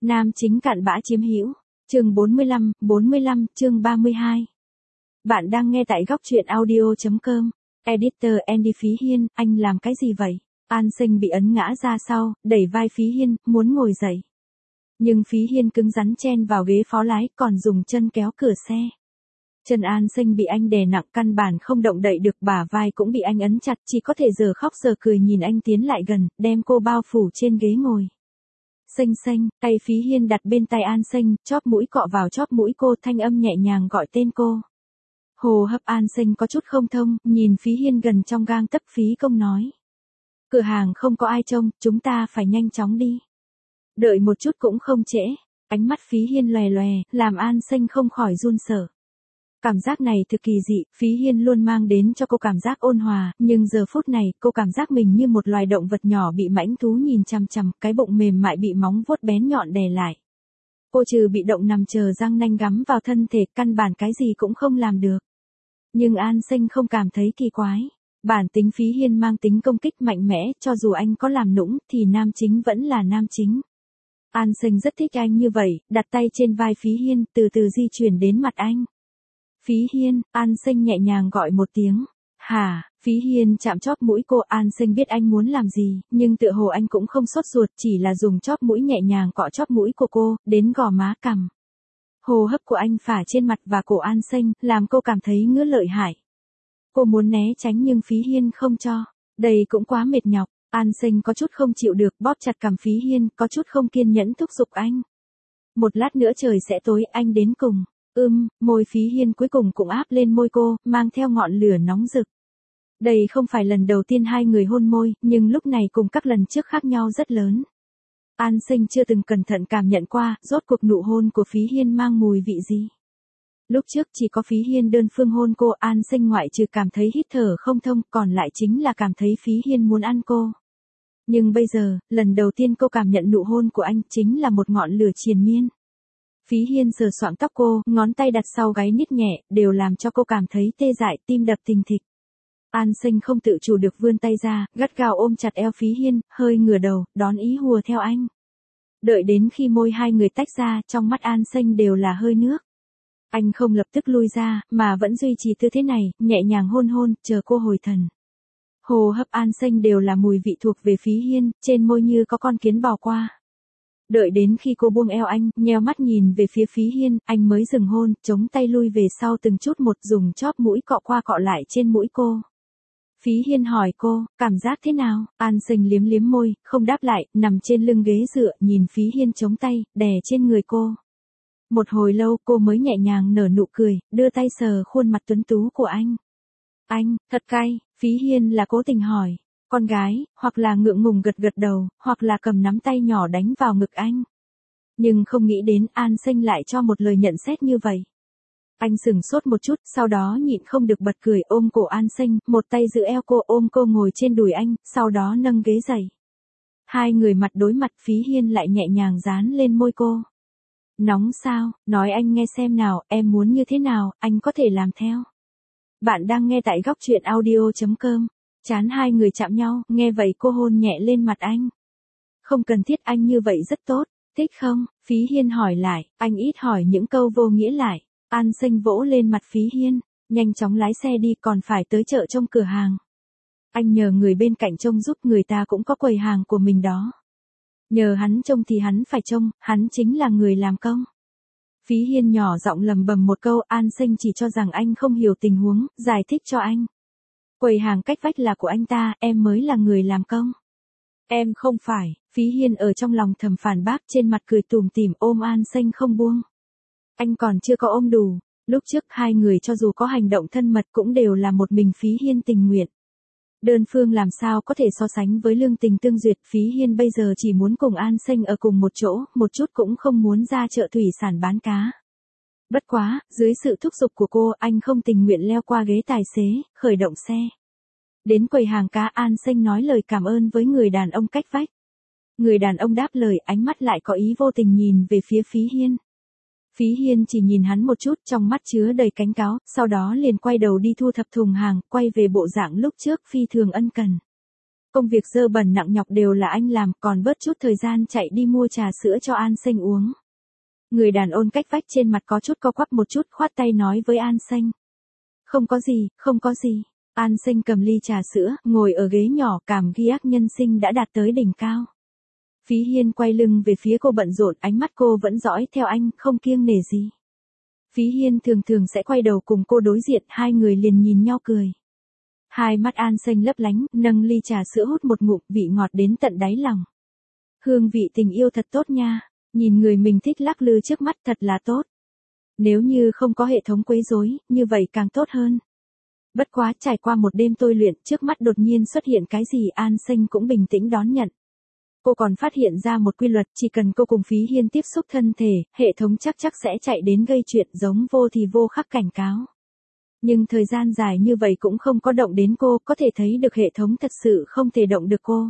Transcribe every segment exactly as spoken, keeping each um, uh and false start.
Nam chính cặn bã chiếm hữu. Chương bốn mươi lăm, bốn mươi lăm, chương ba mươi hai. Bạn đang nghe tại góc truyện audio chấm com. Editor Andy Phí Hiên, anh làm cái gì vậy? An Sinh bị ấn ngã ra sau, đẩy vai Phí Hiên, muốn ngồi dậy. Nhưng Phí Hiên cứng rắn chen vào ghế phó lái, còn dùng chân kéo cửa xe. Chân An Sinh bị anh đè nặng, căn bản không động đậy được, bả vai cũng bị anh ấn chặt, chỉ có thể giờ khóc giờ cười nhìn anh tiến lại gần, đem cô bao phủ trên ghế ngồi. Sinh Sinh, tay Phí Hiên đặt bên tay An Sinh, chóp mũi cọ vào chóp mũi cô, thanh âm nhẹ nhàng gọi tên cô. Hô hấp An Sinh có chút không thông, nhìn Phí Hiên gần trong gang tấc. Phí công nói. Cửa hàng không có ai trông, chúng ta phải nhanh chóng đi. Đợi một chút cũng không trễ. Ánh mắt Phí Hiên lòe lòe, làm An Sinh không khỏi run sợ. Cảm giác này thực kỳ dị, Phí Hiên luôn mang đến cho cô cảm giác ôn hòa, nhưng giờ phút này, cô cảm giác mình như một loài động vật nhỏ bị mãnh thú nhìn chằm chằm, cái bụng mềm mại bị móng vuốt bén nhọn đè lại. Cô trừ bị động nằm chờ răng nanh gắm vào thân thể, căn bản cái gì cũng không làm được. Nhưng An Sinh không cảm thấy kỳ quái. Bản tính Phí Hiên mang tính công kích mạnh mẽ, cho dù anh có làm nũng, thì nam chính vẫn là nam chính. An Sinh rất thích anh như vậy, đặt tay trên vai Phí Hiên, từ từ di chuyển đến mặt anh. Phí Hiên, An Sinh nhẹ nhàng gọi một tiếng. Hả, Phí Hiên chạm chóp mũi cô. An Sinh biết anh muốn làm gì, nhưng tựa hồ anh cũng không sốt ruột, chỉ là dùng chóp mũi nhẹ nhàng cọ chóp mũi của cô, đến gò má cằm. Hô hấp của anh phả trên mặt và cổ An Sinh, làm cô cảm thấy ngứa lợi hại. Cô muốn né tránh nhưng Phí Hiên không cho. Đây cũng quá mệt nhọc. An Sinh có chút không chịu được, bóp chặt cằm Phí Hiên, có chút không kiên nhẫn thúc giục anh. Một lát nữa trời sẽ tối, anh đến cùng. Ưm, môi Phí Hiên cuối cùng cũng áp lên môi cô, mang theo ngọn lửa nóng rực. Đây không phải lần đầu tiên hai người hôn môi, nhưng lúc này cùng các lần trước khác nhau rất lớn. An Sinh chưa từng cẩn thận cảm nhận qua, rốt cuộc nụ hôn của Phí Hiên mang mùi vị gì. Lúc trước chỉ có Phí Hiên đơn phương hôn cô, An Sinh ngoại trừ cảm thấy hít thở không thông, còn lại chính là cảm thấy Phí Hiên muốn ăn cô. Nhưng bây giờ, lần đầu tiên cô cảm nhận nụ hôn của anh, chính là một ngọn lửa triền miên. Phí Hiên sờ soạng tóc cô, ngón tay đặt sau gáy nít nhẹ, đều làm cho cô cảm thấy tê dại, tim đập thình thịch. An Sinh không tự chủ được vươn tay ra, gắt gao ôm chặt eo Phí Hiên, hơi ngửa đầu, đón ý hùa theo anh. Đợi đến khi môi hai người tách ra, trong mắt An Sinh đều là hơi nước. Anh không lập tức lui ra, mà vẫn duy trì tư thế này, nhẹ nhàng hôn hôn, chờ cô hồi thần. Hô hấp An Sinh đều là mùi vị thuộc về Phí Hiên, trên môi như có con kiến bò qua. Đợi đến khi cô buông eo anh, nheo mắt nhìn về phía Phí Hiên, anh mới dừng hôn, chống tay lui về sau từng chút một, dùng chóp mũi cọ qua cọ lại trên mũi cô. Phí Hiên hỏi cô, cảm giác thế nào? An Sinh liếm liếm môi, không đáp lại, nằm trên lưng ghế dựa, nhìn Phí Hiên chống tay, đè trên người cô. Một hồi lâu cô mới nhẹ nhàng nở nụ cười, đưa tay sờ khuôn mặt tuấn tú của anh. Anh, thật cay. Phí Hiên là cố tình hỏi. Con gái, hoặc là ngượng ngùng gật gật đầu, hoặc là cầm nắm tay nhỏ đánh vào ngực anh. Nhưng không nghĩ đến An Sinh lại cho một lời nhận xét như vậy. Anh sửng sốt một chút, sau đó nhịn không được bật cười, ôm cổ An Sinh, một tay giữ eo cô, ôm cô ngồi trên đùi anh, sau đó nâng ghế dậy. Hai người mặt đối mặt, Phí Hiên lại nhẹ nhàng dán lên môi cô. Nóng sao, nói anh nghe xem nào, em muốn như thế nào, anh có thể làm theo. Bạn đang nghe tại góc truyện audio chấm com. Chán hai người chạm nhau, nghe vậy cô hôn nhẹ lên mặt anh. Không cần thiết, anh như vậy rất tốt, thích không? Phí Hiên hỏi lại, anh ít hỏi những câu vô nghĩa lại. An Sinh vỗ lên mặt Phí Hiên, nhanh chóng lái xe đi, còn phải tới chợ trông cửa hàng. Anh nhờ người bên cạnh trông giúp, người ta cũng có quầy hàng của mình đó. Nhờ hắn trông thì hắn phải trông, hắn chính là người làm công. Phí Hiên nhỏ giọng lầm bầm một câu, An Sinh chỉ cho rằng anh không hiểu tình huống, giải thích cho anh. Quầy hàng cách vách là của anh ta, em mới là người làm công. Em không phải. Phí Hiên ở trong lòng thầm phản bác, trên mặt cười tủm tỉm, ôm An Sinh không buông. Anh còn chưa có ôm đủ. Lúc trước hai người cho dù có hành động thân mật cũng đều là một mình Phí Hiên tình nguyện. Đơn phương làm sao có thể so sánh với lương tình tương duyệt. Phí Hiên bây giờ chỉ muốn cùng An Sinh ở cùng một chỗ, một chút cũng không muốn ra chợ thủy sản bán cá. Bất quá, dưới sự thúc giục của cô, anh không tình nguyện leo qua ghế tài xế, khởi động xe. Đến quầy hàng cá, An Sinh nói lời cảm ơn với người đàn ông cách vách. Người đàn ông đáp lời, ánh mắt lại có ý vô tình nhìn về phía Phí Hiên. Phí Hiên chỉ nhìn hắn một chút, trong mắt chứa đầy cảnh cáo, sau đó liền quay đầu đi thu thập thùng hàng, quay về bộ dạng lúc trước phi thường ân cần. Công việc dơ bẩn nặng nhọc đều là anh làm, còn bớt chút thời gian chạy đi mua trà sữa cho An Sinh uống. Người đàn ông cách vách trên mặt có chút co quắp một chút, khoát tay nói với An Sinh. Không có gì, không có gì. An Sinh cầm ly trà sữa, ngồi ở ghế nhỏ, cảm giác nhân sinh đã đạt tới đỉnh cao. Phí Hiên quay lưng về phía cô bận rộn, ánh mắt cô vẫn dõi theo anh, không kiêng nể gì. Phí Hiên thường thường sẽ quay đầu cùng cô đối diện, hai người liền nhìn nhau cười. Hai mắt An Sinh lấp lánh, nâng ly trà sữa hút một ngụm, vị ngọt đến tận đáy lòng. Hương vị tình yêu thật tốt nha, nhìn người mình thích lắc lư trước mắt thật là tốt. Nếu như không có hệ thống quấy rối, như vậy càng tốt hơn. Bất quá trải qua một đêm tôi luyện, trước mắt đột nhiên xuất hiện cái gì An Sinh cũng bình tĩnh đón nhận. Cô còn phát hiện ra một quy luật, chỉ cần cô cùng Phí Hiên tiếp xúc thân thể, hệ thống chắc chắc sẽ chạy đến gây chuyện, giống vô thì vô khắc cảnh cáo. Nhưng thời gian dài như vậy cũng không có động đến cô, có thể thấy được hệ thống thật sự không thể động được cô.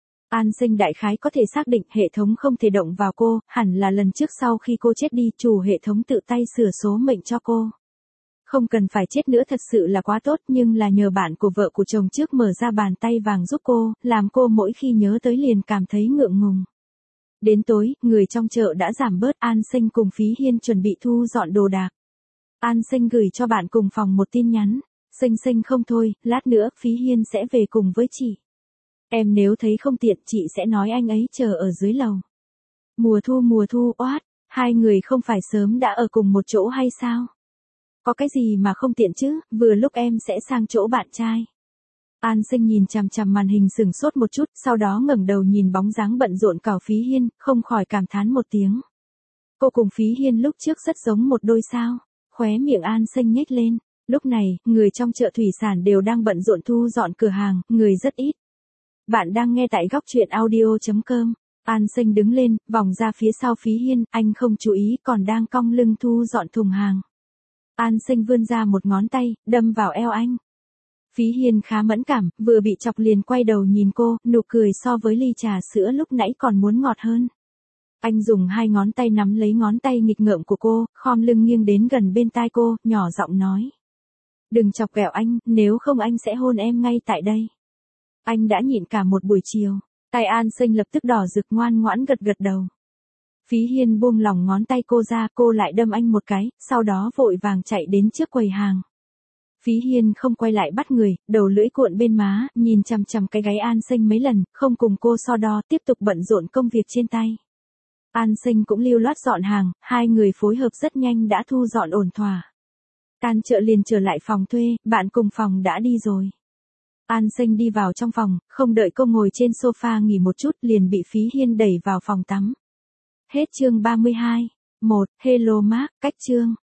An Sinh đại khái có thể xác định hệ thống không thể động vào cô, hẳn là lần trước sau khi cô chết đi, chủ hệ thống tự tay sửa số mệnh cho cô. Không cần phải chết nữa thật sự là quá tốt, nhưng là nhờ bạn của vợ của chồng trước mở ra bàn tay vàng giúp cô, làm cô mỗi khi nhớ tới liền cảm thấy ngượng ngùng. Đến tối, người trong chợ đã giảm bớt, An Sinh cùng Phí Hiên chuẩn bị thu dọn đồ đạc. An Sinh gửi cho bạn cùng phòng một tin nhắn. Sinh Sinh không thôi, lát nữa Phí Hiên sẽ về cùng với chị. Em nếu thấy không tiện chị sẽ nói anh ấy chờ ở dưới lầu. Mùa thu mùa thu oát, hai người không phải sớm đã ở cùng một chỗ hay sao? Có cái gì mà không tiện chứ, vừa lúc em sẽ sang chỗ bạn trai. An Sinh nhìn chằm chằm màn hình sừng sốt một chút, sau đó ngẩng đầu nhìn bóng dáng bận rộn cào Phí Hiên, không khỏi cảm thán một tiếng. Cô cùng Phí Hiên lúc trước rất giống một đôi sao, khóe miệng An Sinh nhếch lên. Lúc này, người trong chợ thủy sản đều đang bận rộn thu dọn cửa hàng, người rất ít. Bạn đang nghe tại góc truyện audio chấm com. An Sinh đứng lên, vòng ra phía sau Phí Hiên, anh không chú ý còn đang cong lưng thu dọn thùng hàng. An Sinh vươn ra một ngón tay, đâm vào eo anh. Phí Hiên khá mẫn cảm, vừa bị chọc liền quay đầu nhìn cô, nụ cười so với ly trà sữa lúc nãy còn muốn ngọt hơn. Anh dùng hai ngón tay nắm lấy ngón tay nghịch ngợm của cô, khom lưng nghiêng đến gần bên tai cô, nhỏ giọng nói. Đừng chọc ghẹo anh, nếu không anh sẽ hôn em ngay tại đây. Anh đã nhịn cả một buổi chiều, tay An Sinh lập tức đỏ rực, ngoan ngoãn gật gật đầu. Phí Hiên buông lỏng ngón tay cô ra, cô lại đâm anh một cái, sau đó vội vàng chạy đến trước quầy hàng. Phí Hiên không quay lại bắt người, đầu lưỡi cuộn bên má, nhìn chằm chằm cái gáy An Sinh mấy lần, không cùng cô so đo, tiếp tục bận rộn công việc trên tay. An Sinh cũng lưu loát dọn hàng, hai người phối hợp rất nhanh đã thu dọn ổn thỏa. Tan chợ liền trở lại phòng thuê, bạn cùng phòng đã đi rồi. An Sinh đi vào trong phòng, không đợi cô ngồi trên sofa nghỉ một chút liền bị Phí Hiên đẩy vào phòng tắm. Hết chương ba mươi hai. một. Hello Mark, cách chương.